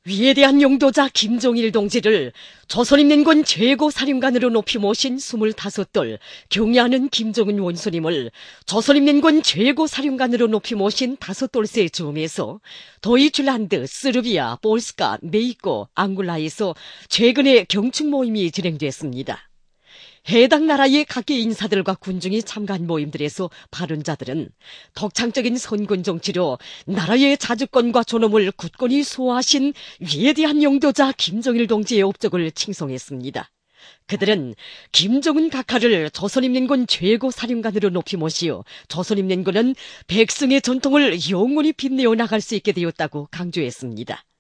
위대한 용도자 김종일 동지를 조선인민군 최고사령관으로 높이 모신 25돌 경애하는 김정은 원수님을 조선인민군 최고사령관으로 높이 모신 5돌세 즈음에서 도이칠란드, 스르비아, 볼스카, 메이코, 앙골라에서 최근에 경축 모임이 진행됐습니다. 해당 나라의 각계 인사들과 군중이 참가한 모임들에서 발언자들은 독창적인 선군 정치로 나라의 자주권과 존엄을 굳건히 수호하신 위대한 용도자 김정일 동지의 업적을 칭송했습니다. 그들은 김정은 각하를 조선인민군 최고사령관으로 높이 모시어 조선인민군은 백성의 전통을 영원히 빛내어 나갈 수 있게 되었다고 강조했습니다.